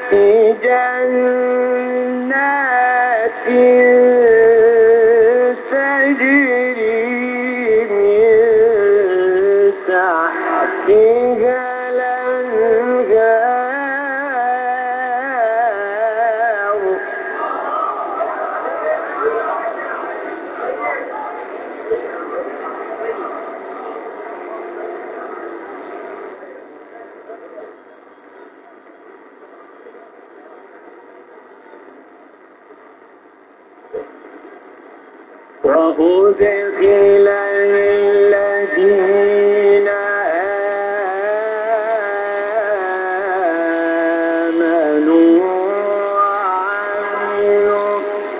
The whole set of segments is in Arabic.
جنات تجري من تحتها الأنهار وأدخل الذين آمنوا وعملوا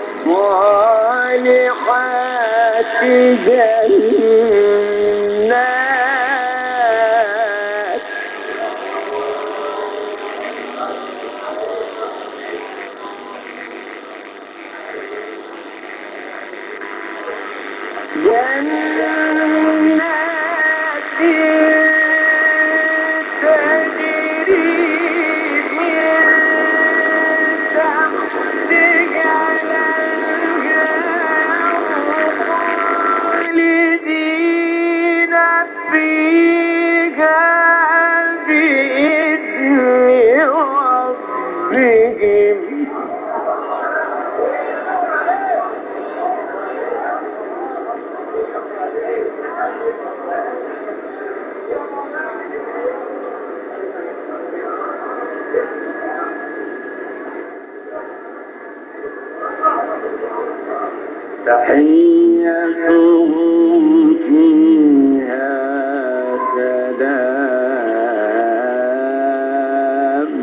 الصالحات جنات تجري من تحتها الأنهار خالدين فيها بإذن ربهم تحيتهم فيها سلام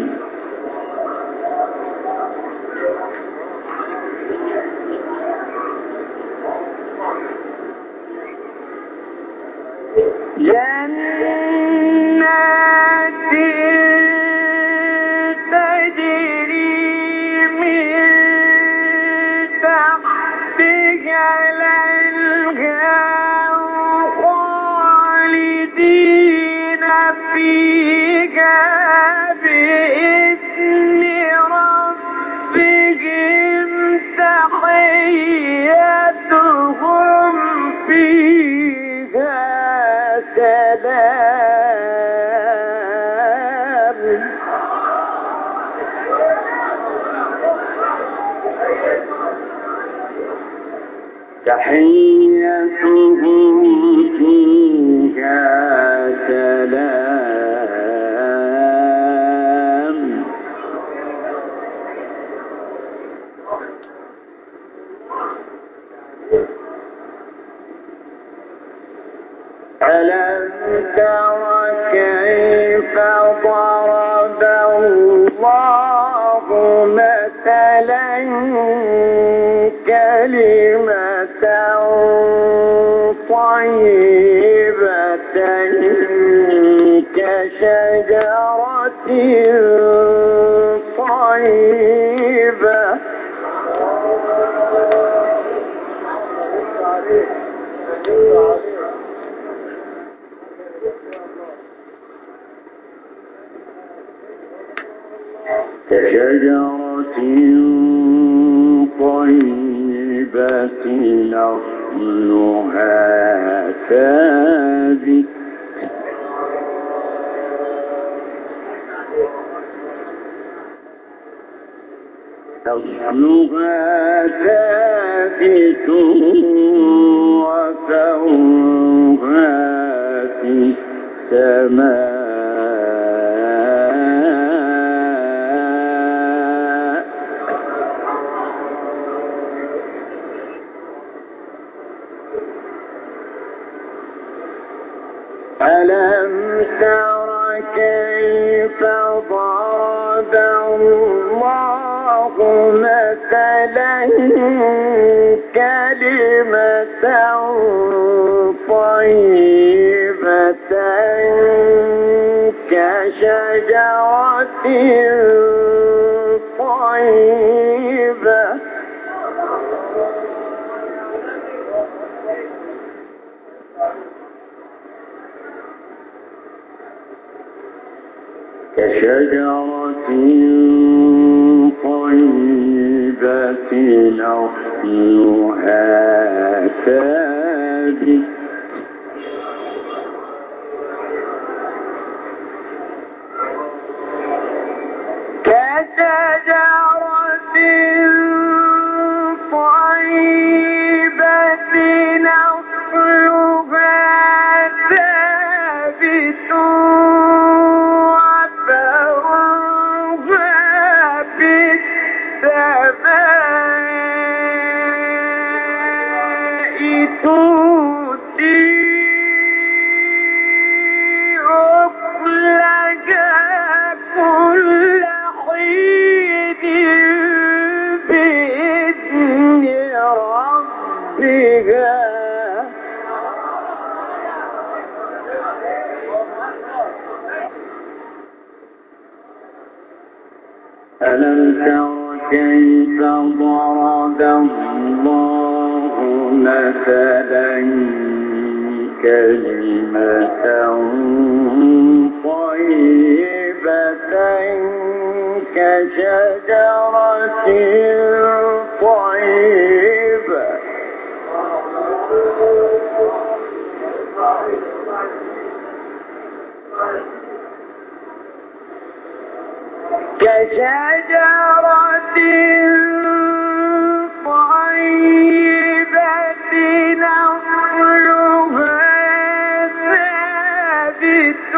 جنات تجري من تحتها الأنهار خالدين فيها بإذن ربهم تحيتهم فيها سلام تحيتهم فيها سلام ألم تر كيف ضرب الله مثلا كلمة طيبة كشجرة طيبة كشجرة طيبة أصلها ثابت وفوقها في السماء ألم تر كيف ضرب الله مثلا كلمة طيبة كشجرة طيبة كشجرة نصلها ثابت كشجرة طيبة نصلها ثابت وفرعها بالسماء تؤتي أكلها كل حين بإذن ربها ألم تر كيف ضرب الله مثلا كلمة طيبة كشجرة طيبة كشجرة طيبة نصلها ثابت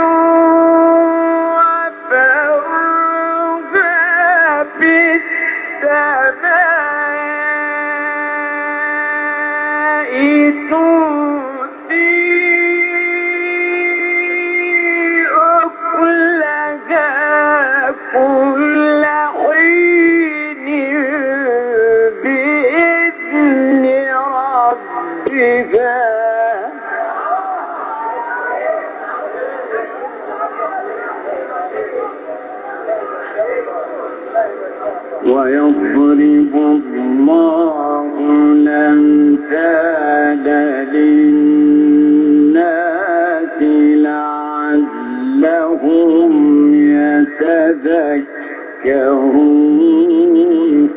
وفرعها بالسماء تؤتي أكلها كل حين بإذن ربها ويضرب الله الأمثال للناس لعلهم يتذكرون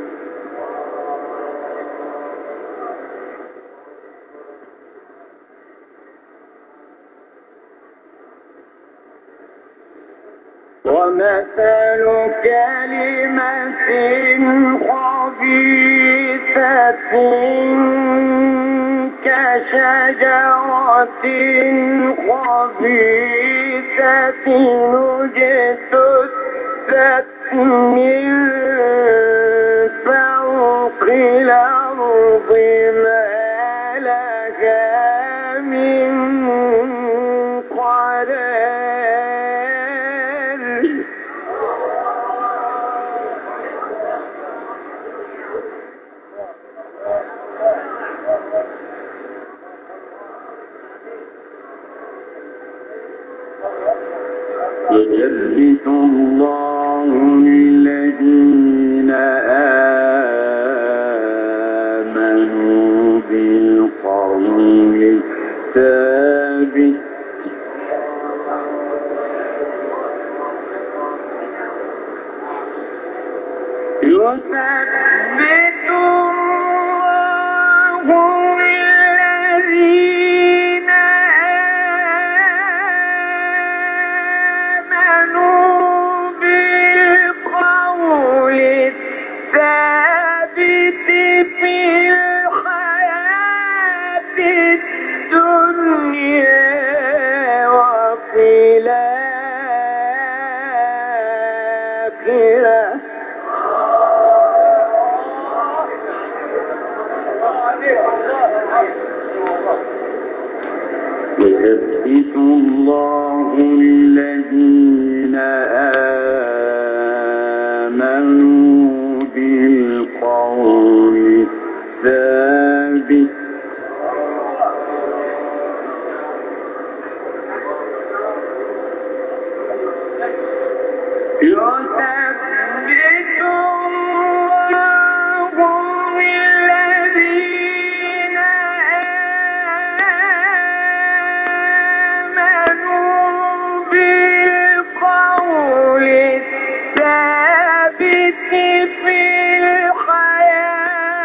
ومثل كلمة خبيثة كشجرة خبيثة اجتثت من فوق الأرض ما لها من قرار يثبت الله الذين آمنوا بالقول الثابت يثبت الله الذين آمنوا بالقول الثابت في الحياة الدنيا وفي الآخرة يثبت الله الذين آمنوا بالقول الثابت يثبت الله الذين آمنوا بالقول الثابت في الحياة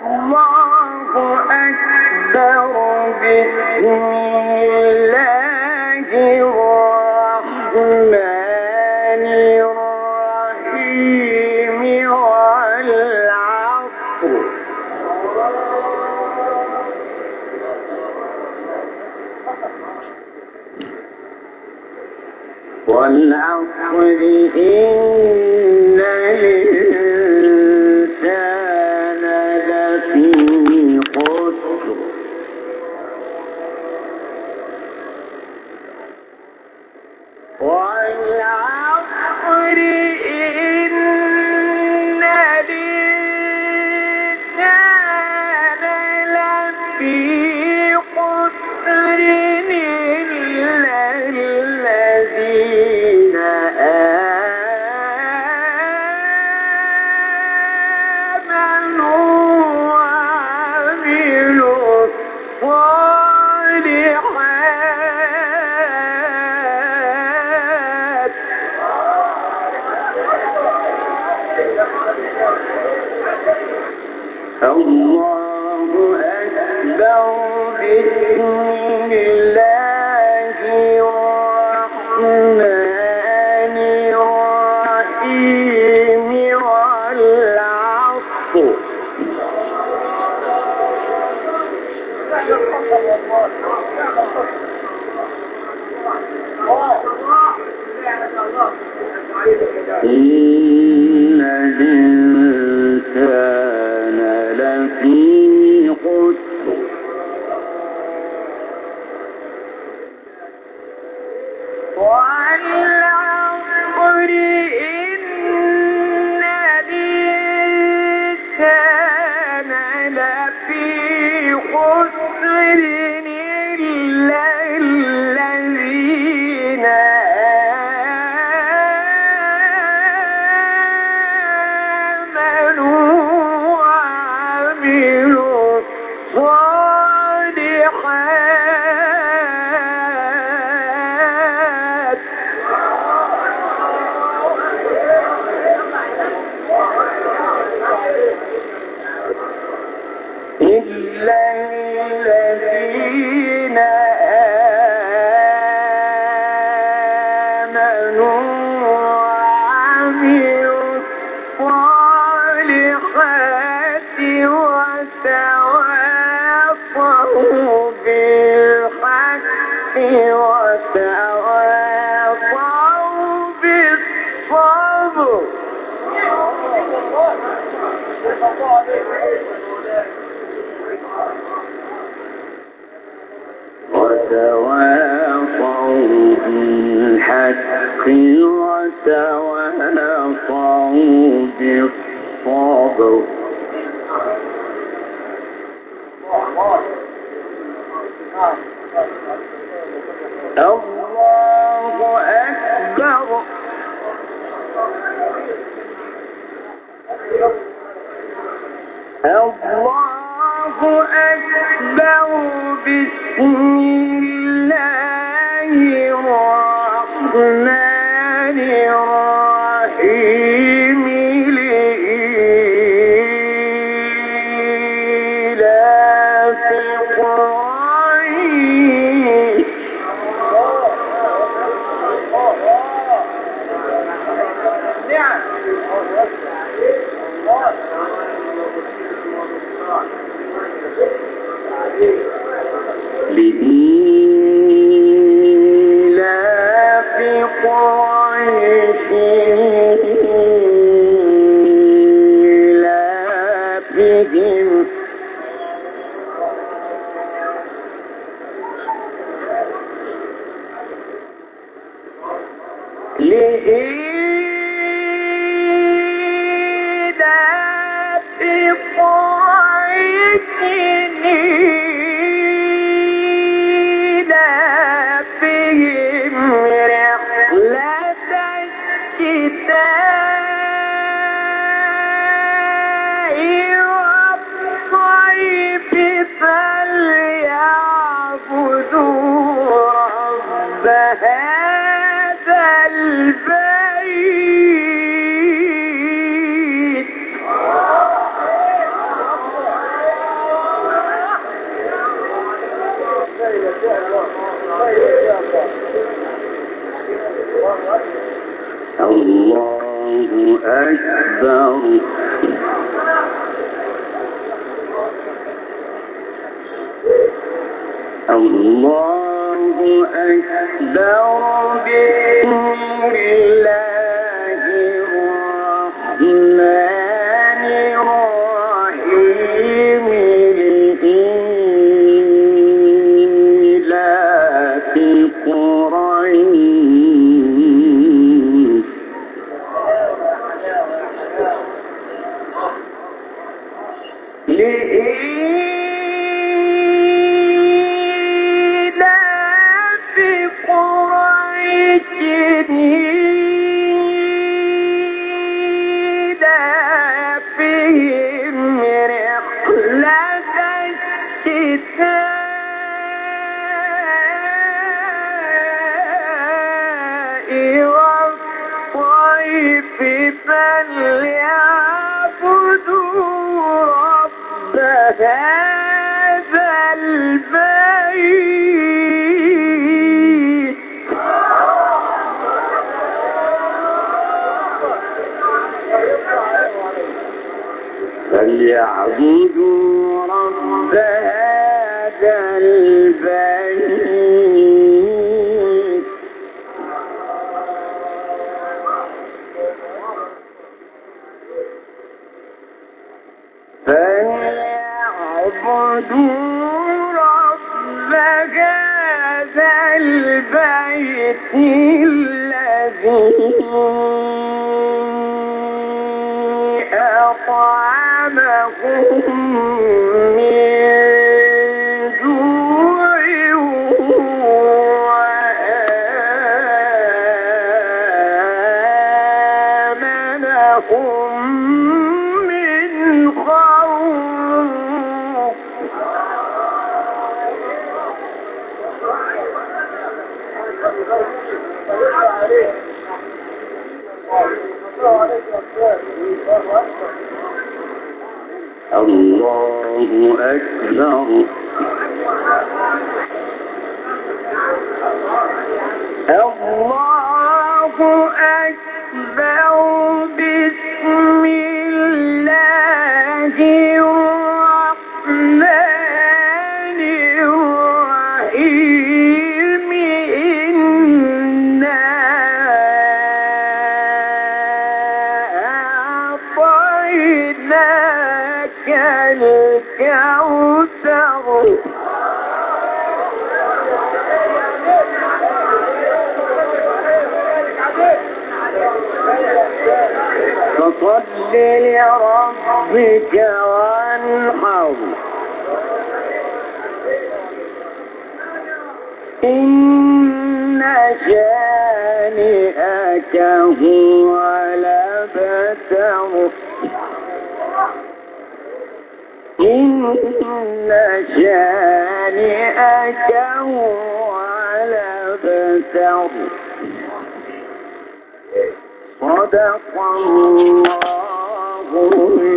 الله أكبر. بسم الله الرحمن الرحيم. والعصر إن الإنسان لفي خسر. والعصر إن الإنسان لفي خسر إلا الذين آمنوا وعملوا الصالحات. الله أكبر. بسم الله الرحمن الرحيم. والعصر. إن الإنسان لفي خسر. والعصر إن الإنسان لفي خسر إلا الذين آمنوا وعملوا الصالحات. إلا الذين آمنوا وعملوا الصالحات وتواصوا بالحق وتواصوا بالصبر. وتواصوا بالحق وتواصوا بالصبر. الله أكبر. الله أكبر. بسم الله الرحمن الرحيم. لإيلاف قريش. لإيلاف قريش إيلافهم رحلة الشتاء الله أكبر بسم الله الرحمن الرحيم لإيلاف قريش هذا البيت فليعبدوا رب هذا البيت فليعبدوا رب هذا البيت الذي أطعمهم من جوع وآمنهم من خوف الله أكبر الله أكبر بسم الله الرحمن الرحيم إنا أعطيناك الكوثر فصل لربك وانحر إن شانئك هو الأبتر إن شانئك هو الأبتر صدق الله